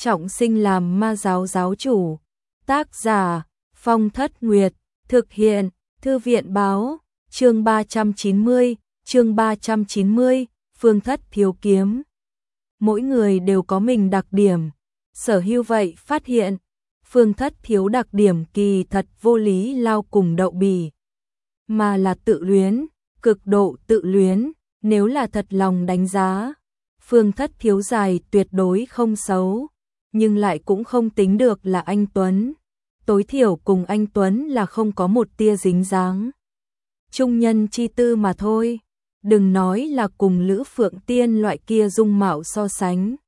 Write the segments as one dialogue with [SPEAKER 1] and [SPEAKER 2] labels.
[SPEAKER 1] trọng sinh làm ma giáo giáo chủ. Tác giả Phong Thất Nguyệt, thực hiện Thư viện báo, chương 390, Phương Thất Thiếu kiếm. Mỗi người đều có mình đặc điểm, Sở Hưu vậy phát hiện, Phương Thất Thiếu đặc điểm kỳ thật vô lý lao cùng Đậu Bỉ, mà là tự luyến, cực độ tự luyến, nếu là thật lòng đánh giá, Phương Thất Thiếu dài tuyệt đối không xấu, nhưng lại cũng không tính được là anh Tuấn, tối thiểu cùng anh Tuấn là không có một tia dính dáng. Trung nhân chi tư mà thôi, đừng nói là cùng Lữ Phượng Tiên loại kia dung mạo so sánh.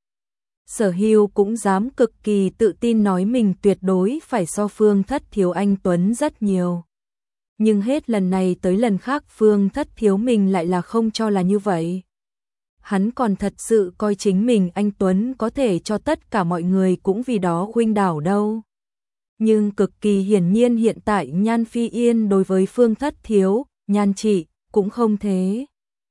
[SPEAKER 1] Sở Hưu cũng dám cực kỳ tự tin nói mình tuyệt đối phải so Phương Thất Thiếu anh Tuấn rất nhiều. Nhưng hết lần này tới lần khác Phương Thất Thiếu mình lại là không cho là như vậy. Hắn còn thật sự coi chính mình anh Tuấn có thể cho tất cả mọi người cũng vì đó khuynh đảo đâu. Nhưng cực kỳ hiển nhiên hiện tại Nhan Phi Yên đối với Phương Thất Thiếu, Nhan chị, cũng không thế.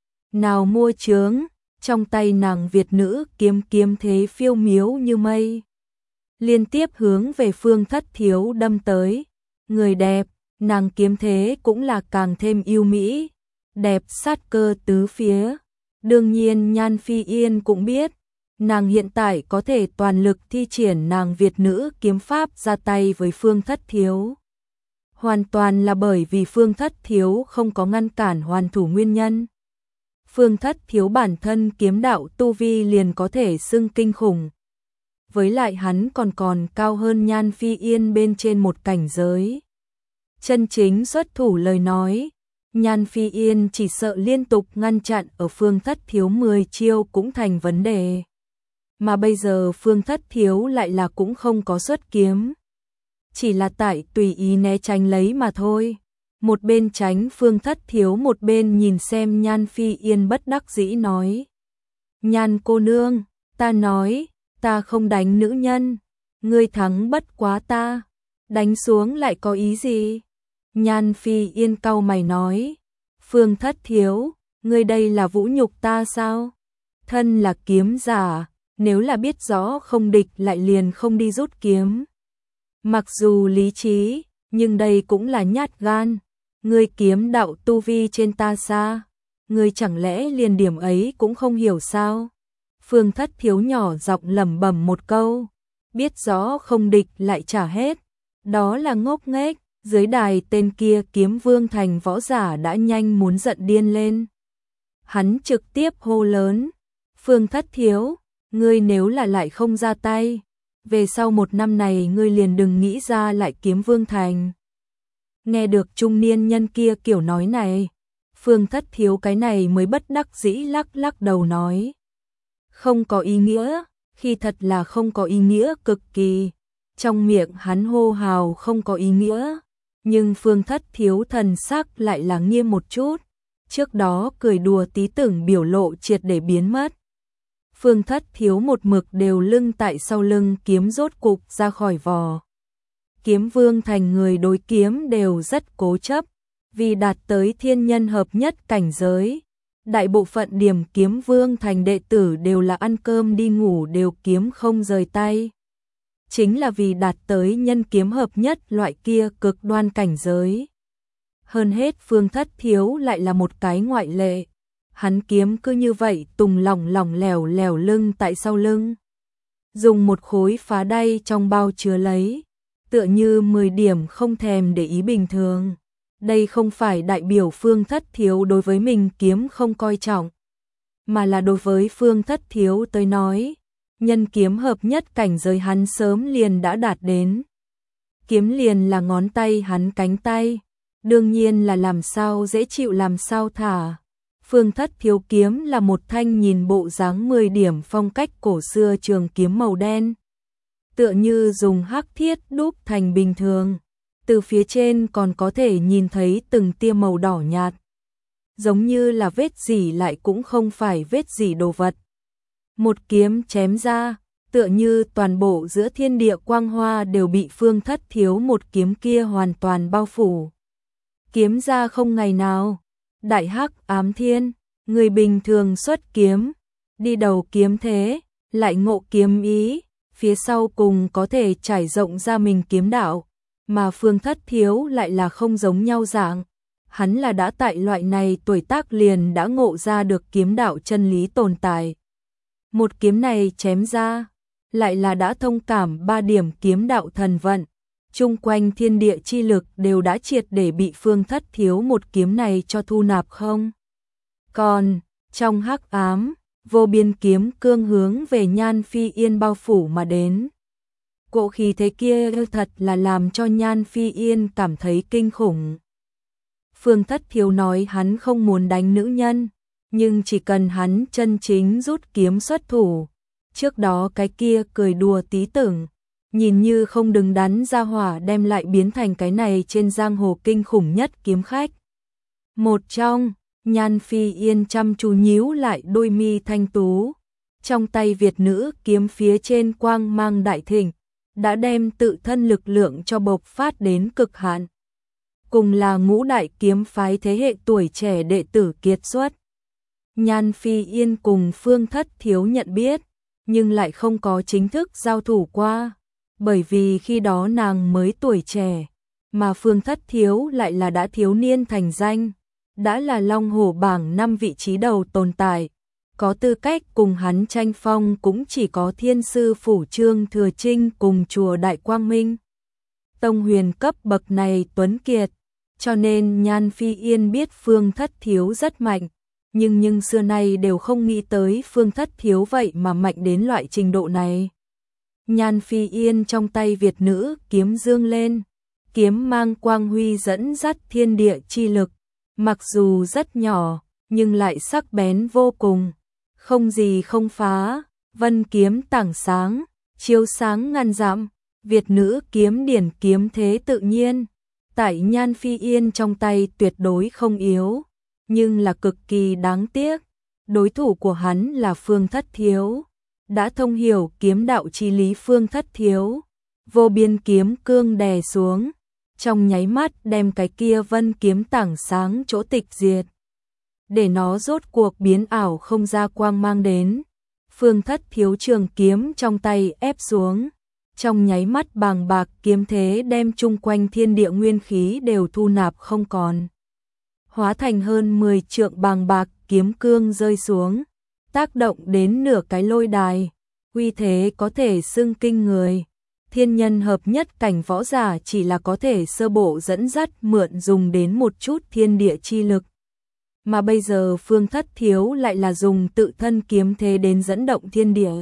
[SPEAKER 1] Nào mua chướng, trong tay nàng Việt nữ kiếm thế phiêu miếu như mây. Liên tiếp hướng về Phương Thất Thiếu đâm tới. Người đẹp, nàng kiếm thế cũng là càng thêm yêu mỹ, đẹp sát cơ tứ phía. Đương nhiên Nhan Phi Yên cũng biết, nàng hiện tại có thể toàn lực thi triển nàng Việt nữ kiếm pháp ra tay với Phương Thất Thiếu. Hoàn toàn là bởi vì Phương Thất Thiếu không có ngăn cản hoàn thủ nguyên nhân. Phương Thất Thiếu bản thân kiếm đạo tu vi liền có thể xưng kinh khủng. Với lại hắn còn cao hơn Nhan Phi Yên bên trên một cảnh giới. Chân chính xuất thủ lời nói, Nhan Phi Yên chỉ sợ liên tục ngăn chặn ở Phương Thất Thiếu 10 chiêu cũng thành vấn đề. Mà bây giờ Phương Thất Thiếu lại là cũng không có xuất kiếm. Chỉ là tại tùy ý né tránh lấy mà thôi. Một bên tránh Phương Thất Thiếu một bên nhìn xem Nhan Phi Yên bất đắc dĩ nói. Nhan cô nương, ta nói, ta không đánh nữ nhân. Ngươi thắng bất quá ta. Đánh xuống lại có ý gì? Nhan Phi Yên cau mày nói. Phương Thất Thiếu, ngươi đây là vũ nhục ta sao? Thân là kiếm giả, nếu là biết rõ không địch lại liền không đi rút kiếm. Mặc dù lý trí, nhưng đây cũng là nhát gan. Ngươi kiếm đạo tu vi trên ta xa, ngươi chẳng lẽ liền điểm ấy cũng không hiểu sao? Phương Thất Thiếu nhỏ giọng lẩm bẩm một câu, biết rõ không địch lại trả hết, đó là ngốc nghếch. Dưới đài tên kia Kiếm Vương thành võ giả đã nhanh muốn giận điên lên. Hắn trực tiếp hô lớn, Phương Thất Thiếu, ngươi nếu là lại không ra tay, về sau một năm này ngươi liền đừng nghĩ ra lại Kiếm Vương thành. Nghe được trung niên nhân kia kiểu nói này, Phương Thất Thiếu cái này mới bất đắc dĩ lắc đầu nói. Không có ý nghĩa, khi thật là không có ý nghĩa cực kỳ. Trong miệng hắn hô hào không có ý nghĩa, nhưng Phương Thất Thiếu thần sắc lại là nghiêm một chút. Trước đó cười đùa tí tưởng biểu lộ triệt để biến mất. Phương Thất Thiếu một mực đều lưng tại sau lưng kiếm rốt cục ra khỏi vò. Kiếm Vương thành người đối kiếm đều rất cố chấp, vì đạt tới thiên nhân hợp nhất cảnh giới. Đại bộ phận điểm Kiếm Vương thành đệ tử đều là ăn cơm đi ngủ đều kiếm không rời tay. Chính là vì đạt tới nhân kiếm hợp nhất loại kia cực đoan cảnh giới. Hơn hết Phương Thất Thiếu lại là một cái ngoại lệ. Hắn kiếm cứ như vậy tùng lỏng lẻo lưng tại sau lưng. Dùng một khối phá đay trong bao chứa lấy. Tựa như 10 điểm không thèm để ý bình thường. Đây không phải đại biểu Phương Thất Thiếu đối với mình kiếm không coi trọng, mà là đối với Phương Thất Thiếu tới nói, nhân kiếm hợp nhất cảnh giới hắn sớm liền đã đạt đến. Kiếm liền là ngón tay hắn cánh tay, đương nhiên là làm sao dễ chịu làm sao thả. Phương Thất Thiếu kiếm là một thanh nhìn bộ dáng 10 điểm phong cách cổ xưa trường kiếm màu đen. Tựa như dùng hắc thiết đúc thành bình thường, từ phía trên còn có thể nhìn thấy từng tia màu đỏ nhạt. Giống như là vết dỉ lại cũng không phải vết dỉ đồ vật. Một kiếm chém ra, tựa như toàn bộ giữa thiên địa quang hoa đều bị Phương Thất Thiếu một kiếm kia hoàn toàn bao phủ. Kiếm ra không ngày nào, đại hắc ám thiên, người bình thường xuất kiếm, đi đầu kiếm thế, lại ngộ kiếm ý, phía sau cùng có thể trải rộng ra mình kiếm đạo, mà Phương Thất Thiếu lại là không giống nhau dạng. Hắn là đã tại loại này tuổi tác liền đã ngộ ra được kiếm đạo chân lý tồn tại. Một kiếm này chém ra, lại là đã thông cảm 3 điểm kiếm đạo thần vận, chung quanh thiên địa chi lực đều đã triệt để bị Phương Thất Thiếu một kiếm này cho thu nạp không. Còn, trong hắc ám, vô biên kiếm cương hướng về Nhan Phi Yên bao phủ mà đến. Cỗ khí thế kia thật là làm cho Nhan Phi Yên cảm thấy kinh khủng. Phương Thất Thiếu nói hắn không muốn đánh nữ nhân, nhưng chỉ cần hắn chân chính rút kiếm xuất thủ. Trước đó cái kia cười đùa tí tưởng, nhìn như không đứng đắn ra hỏa đem lại biến thành cái này trên giang hồ kinh khủng nhất kiếm khách. Một trong, Nhan Phi Yên chăm chú nhíu lại đôi mi thanh tú, trong tay Việt nữ kiếm phía trên quang mang đại thịnh, đã đem tự thân lực lượng cho bộc phát đến cực hạn. Cùng là ngũ đại kiếm phái thế hệ tuổi trẻ đệ tử kiệt xuất. Nhan Phi Yên cùng Phương Thất Thiếu nhận biết, nhưng lại không có chính thức giao thủ qua, bởi vì khi đó nàng mới tuổi trẻ, mà Phương Thất Thiếu lại là đã thiếu niên thành danh, đã là Long Hổ bảng 5 vị trí đầu tồn tại, có tư cách cùng hắn tranh phong cũng chỉ có Thiên sư phủ Trương Thừa Trinh cùng chùa Đại Quang Minh. Tông huyền cấp bậc này tuấn kiệt, cho nên Nhan Phi Yên biết Phương Thất Thiếu rất mạnh, nhưng xưa nay đều không nghĩ tới Phương Thất Thiếu vậy mà mạnh đến loại trình độ này. Nhan Phi Yên trong tay Việt nữ kiếm dương lên, kiếm mang quang huy dẫn dắt thiên địa chi lực, mặc dù rất nhỏ, nhưng lại sắc bén vô cùng, không gì không phá, vân kiếm tảng sáng, chiếu sáng ngàn dặm, Việt nữ kiếm điển kiếm thế tự nhiên, tại Nhan Phi Yên trong tay tuyệt đối không yếu, nhưng là cực kỳ đáng tiếc, đối thủ của hắn là Phương Thất Thiếu, đã thông hiểu kiếm đạo chi lý. Phương Thất Thiếu, vô biên kiếm cương đè xuống, trong nháy mắt đem cái kia vân kiếm tảng sáng chỗ tịch diệt, để nó rốt cuộc biến ảo không ra quang mang đến. Phương Thất Thiếu trường kiếm trong tay ép xuống, trong nháy mắt bàng bạc kiếm thế đem chung quanh thiên địa nguyên khí đều thu nạp không còn, hóa thành hơn 10 trượng bàng bạc kiếm cương rơi xuống, tác động đến nửa cái lôi đài, uy thế có thể xưng kinh người. Thiên nhân hợp nhất cảnh võ giả chỉ là có thể sơ bộ dẫn dắt mượn dùng đến một chút thiên địa chi lực, mà bây giờ Phương Thất Thiếu lại là dùng tự thân kiếm thế đến dẫn động thiên địa,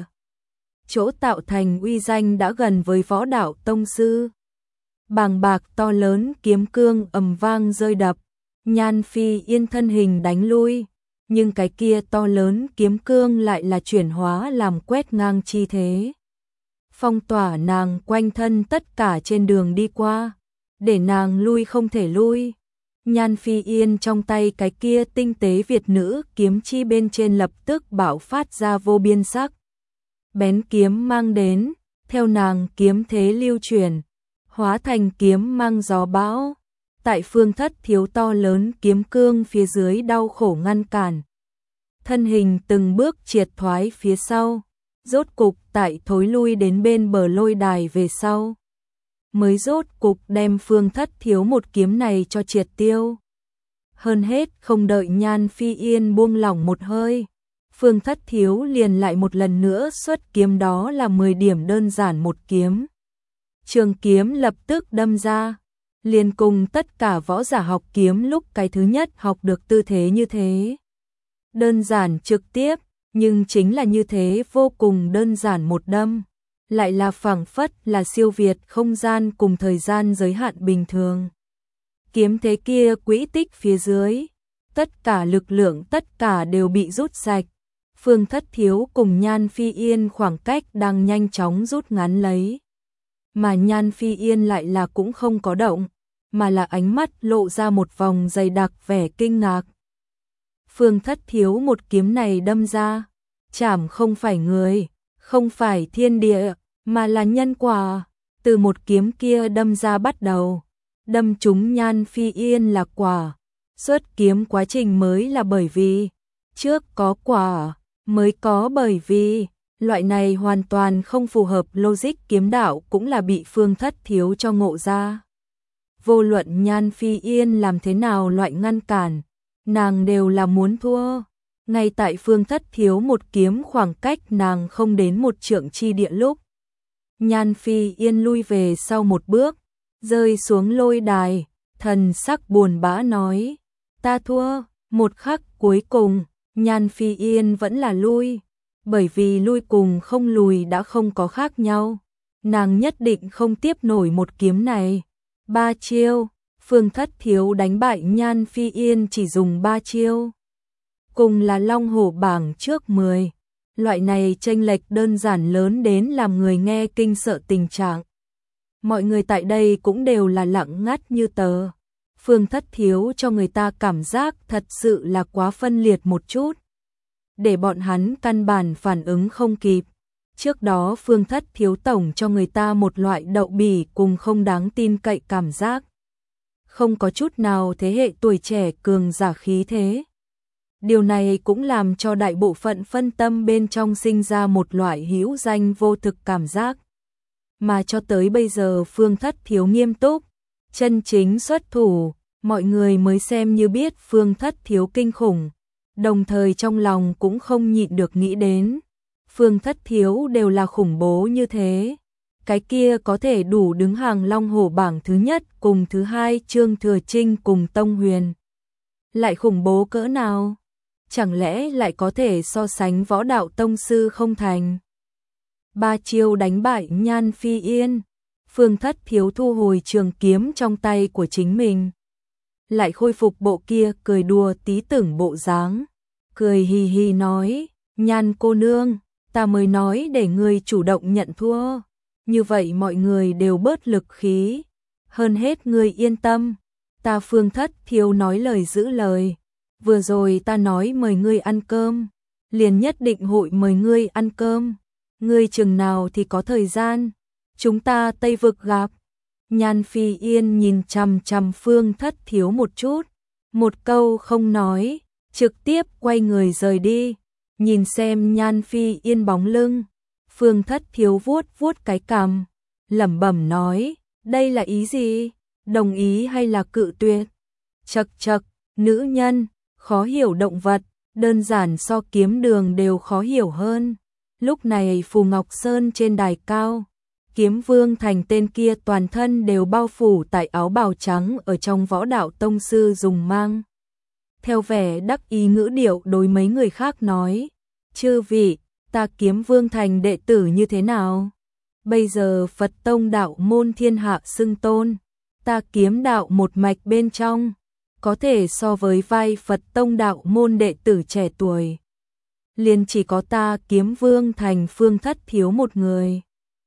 [SPEAKER 1] chỗ tạo thành uy danh đã gần với võ đạo tông sư. Bàng bạc to lớn kiếm cương ầm vang rơi đập, Nhan Phi Yên thân hình đánh lui, nhưng cái kia to lớn kiếm cương lại là chuyển hóa làm quét ngang chi thế, phong tỏa nàng quanh thân tất cả trên đường đi qua, để nàng lui không thể lui. Nhan Phi Yên trong tay cái kia tinh tế Việt nữ kiếm chi bên trên lập tức bạo phát ra vô biên sắc bén kiếm mang đến, theo nàng kiếm thế lưu chuyển, hóa thành kiếm mang gió bão, tại Phương Thất Thiếu to lớn kiếm cương phía dưới đau khổ ngăn cản, thân hình từng bước triệt thoái phía sau, rốt cục tại thối lui đến bên bờ lôi đài về sau, mới rốt cục đem Phương Thất Thiếu một kiếm này cho triệt tiêu. Hơn hết không đợi Nhan Phi Yên buông lỏng một hơi, Phương Thất Thiếu liền lại một lần nữa xuất kiếm, đó là 10 điểm đơn giản một kiếm. Trường kiếm lập tức đâm ra, liền cùng tất cả võ giả học kiếm lúc cái thứ nhất học được tư thế như thế. Đơn giản trực tiếp, nhưng chính là như thế vô cùng đơn giản một đâm, lại là phảng phất là siêu việt không gian cùng thời gian giới hạn bình thường. Kiếm thế kia quỹ tích phía dưới, tất cả lực lượng tất cả đều bị rút sạch. Phương Thất Thiếu cùng Nhan Phi Yên khoảng cách đang nhanh chóng rút ngắn lấy. Mà Nhan Phi Yên lại là cũng không có động, mà là ánh mắt lộ ra một vòng dày đặc vẻ kinh ngạc. Phương Thất Thiếu một kiếm này đâm ra, chảm không phải người, không phải thiên địa, mà là nhân quả. Từ một kiếm kia đâm ra bắt đầu, đâm trúng Nhan Phi Yên là quả, xuất kiếm quá trình mới là bởi vì, trước có quả, mới có bởi vì, Loại này hoàn toàn không phù hợp logic kiếm đạo cũng là bị Phương Thất Thiếu cho ngộ ra. Vô luận Nhan Phi Yên làm thế nào loại ngăn cản, nàng đều là muốn thua. Ngay tại Phương Thất Thiếu một kiếm khoảng cách nàng không đến một trượng chi địa lúc, Nhan Phi Yên lui về sau một bước, rơi xuống lôi đài, thần sắc buồn bã nói, ta thua. Một khắc cuối cùng, Nhan Phi Yên vẫn là lui, bởi vì lui cùng không lùi đã không có khác nhau. Nàng nhất định không tiếp nổi một kiếm này. 3 chiêu, Phương Thất Thiếu đánh bại Nhan Phi Yên chỉ dùng 3 chiêu. Cùng là Long Hổ bảng trước 10. Loại này chênh lệch đơn giản lớn đến làm người nghe kinh sợ tình trạng. Mọi người tại đây cũng đều là lặng ngắt như tờ. Phương Thất Thiếu cho người ta cảm giác thật sự là quá phân liệt một chút, để bọn hắn căn bản phản ứng không kịp. Trước đó Phương Thất Thiếu tổng cho người ta một loại đậu bỉ cùng không đáng tin cậy cảm giác. Không có chút nào thế hệ tuổi trẻ cường giả khí thế. Điều này cũng làm cho đại bộ phận phân tâm bên trong sinh ra một loại hữu danh vô thực cảm giác. Mà cho tới bây giờ Phương Thất Thiếu nghiêm túc, chân chính xuất thủ, mọi người mới xem như biết Phương Thất Thiếu kinh khủng, đồng thời trong lòng cũng không nhịn được nghĩ đến. Phương Thất Thiếu đều là khủng bố như thế, cái kia có thể đủ đứng hàng Long Hổ bảng thứ nhất cùng thứ hai Trương Thừa Trinh cùng Tông Huyền. Lại khủng bố cỡ nào? Chẳng lẽ lại có thể so sánh võ đạo tông sư không thành? 3 chiêu đánh bại Nhan Phi Yên, Phương Thất Thiếu thu hồi trường kiếm trong tay của chính mình, lại khôi phục bộ kia cười đùa tí tưởng bộ dáng, cười hì hì nói, Nhan cô nương, ta mới nói để ngươi chủ động nhận thua, như vậy mọi người đều bớt lực khí, hơn hết ngươi yên tâm, ta Phương Thất Thiếu nói lời giữ lời, vừa rồi ta nói mời ngươi ăn cơm, liền nhất định hội mời ngươi ăn cơm, ngươi chừng nào thì có thời gian, chúng ta Tây Vực gặp. Nhan Phi Yên nhìn chằm chằm Phương Thất Thiếu một chút, một câu không nói, trực tiếp quay người rời đi. Nhìn xem Nhan Phi Yên bóng lưng, Phương Thất Thiếu vuốt vuốt cái cằm, lẩm bẩm nói, đây là ý gì? Đồng ý hay là cự tuyệt? Chậc chậc, nữ nhân, khó hiểu động vật, đơn giản so kiếm đường đều khó hiểu hơn. Lúc này Phù Ngọc Sơn trên đài cao, Kiếm Vương Thành tên kia toàn thân đều bao phủ tại áo bào trắng ở trong võ đạo tông sư dùng mang. Theo vẻ đắc ý ngữ điệu đối mấy người khác nói, chư vị, ta Kiếm Vương Thành đệ tử như thế nào? Bây giờ Phật tông đạo môn thiên hạ xưng tôn, ta kiếm đạo một mạch bên trong, có thể so với vai Phật tông đạo môn đệ tử trẻ tuổi. Liền chỉ có ta Kiếm Vương Thành Phương Thất Thiếu một người.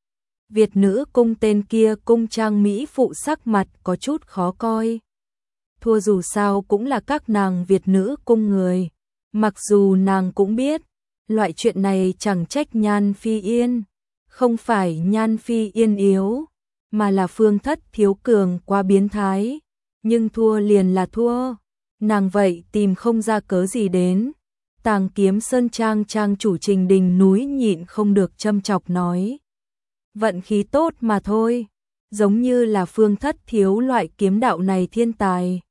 [SPEAKER 1] Việt nữ cung tên kia cung trang mỹ phụ sắc mặt có chút khó coi. Thua dù sao cũng là các nàng Việt nữ cung người. Mặc dù nàng cũng biết, loại chuyện này chẳng trách Nhan Phi Yên. Không phải Nhan Phi Yên yếu, mà là Phương Thất Thiếu cường quá biến thái. Nhưng thua liền là thua. Nàng vậy tìm không ra cớ gì đến. Tàng Kiếm Sơn Trang trang chủ Trình Đình núi nhịn không được châm chọc nói. Vận khí tốt mà thôi, giống như là Phương Thất Thiếu loại kiếm đạo này thiên tài.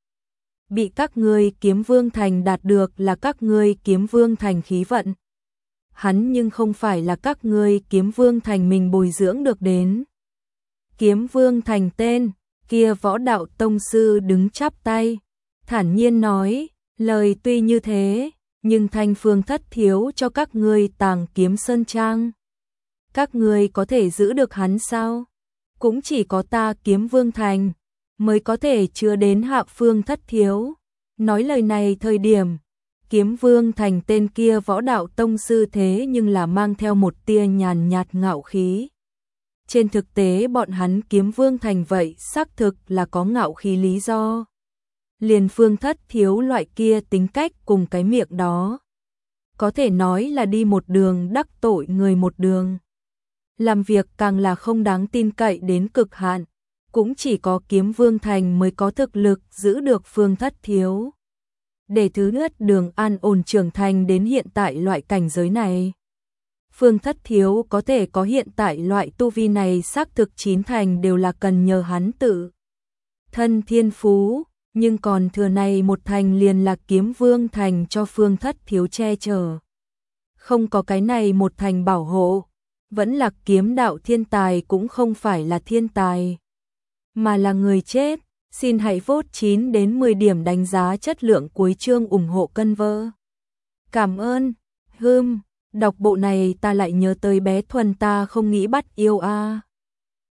[SPEAKER 1] Bị các ngươi Kiếm Vương Thành đạt được là các ngươi Kiếm Vương Thành khí vận. Hắn nhưng không phải là các ngươi Kiếm Vương Thành mình bồi dưỡng được đến. Kiếm Vương Thành tên, kia võ đạo tông sư đứng chắp tay, thản nhiên nói, lời tuy như thế, nhưng Thanh Phương Thất Thiếu cho các ngươi Tàng Kiếm Sơn Trang. Các ngươi có thể giữ được hắn sao? Cũng chỉ có ta Kiếm Vương Thành mới có thể chứa đến Hạ Phương Thất Thiếu. Nói lời này thời điểm, Kiếm Vương Thành tên kia võ đạo tông sư thế nhưng là mang theo một tia nhàn nhạt ngạo khí. Trên thực tế bọn hắn Kiếm Vương Thành vậy xác thực là có ngạo khí lý do. Liền Phương Thất Thiếu loại kia tính cách cùng cái miệng đó, có thể nói là đi một đường đắc tội người một đường. Làm việc càng là không đáng tin cậy đến cực hạn, cũng chỉ có Kiếm Vương Thành mới có thực lực giữ được Phương Thất Thiếu. Để thứ nhất Đường an ổn trưởng thành đến hiện tại loại cảnh giới này. Phương Thất Thiếu có thể có hiện tại loại tu vi này xác thực chín thành đều là cần nhờ hắn tự thân thiên phú, nhưng còn thừa này một thành liền là Kiếm Vương thành cho Phương Thất Thiếu che chở. Không có cái này một thành bảo hộ, vẫn là kiếm đạo thiên tài cũng không phải là thiên tài, mà là người chết. Xin hãy vote 9 đến 10 điểm đánh giá chất lượng cuối chương ủng hộ cân vơ. Cảm ơn. Đọc bộ này ta lại nhớ tới bé Thuần ta không nghĩ bắt yêu a.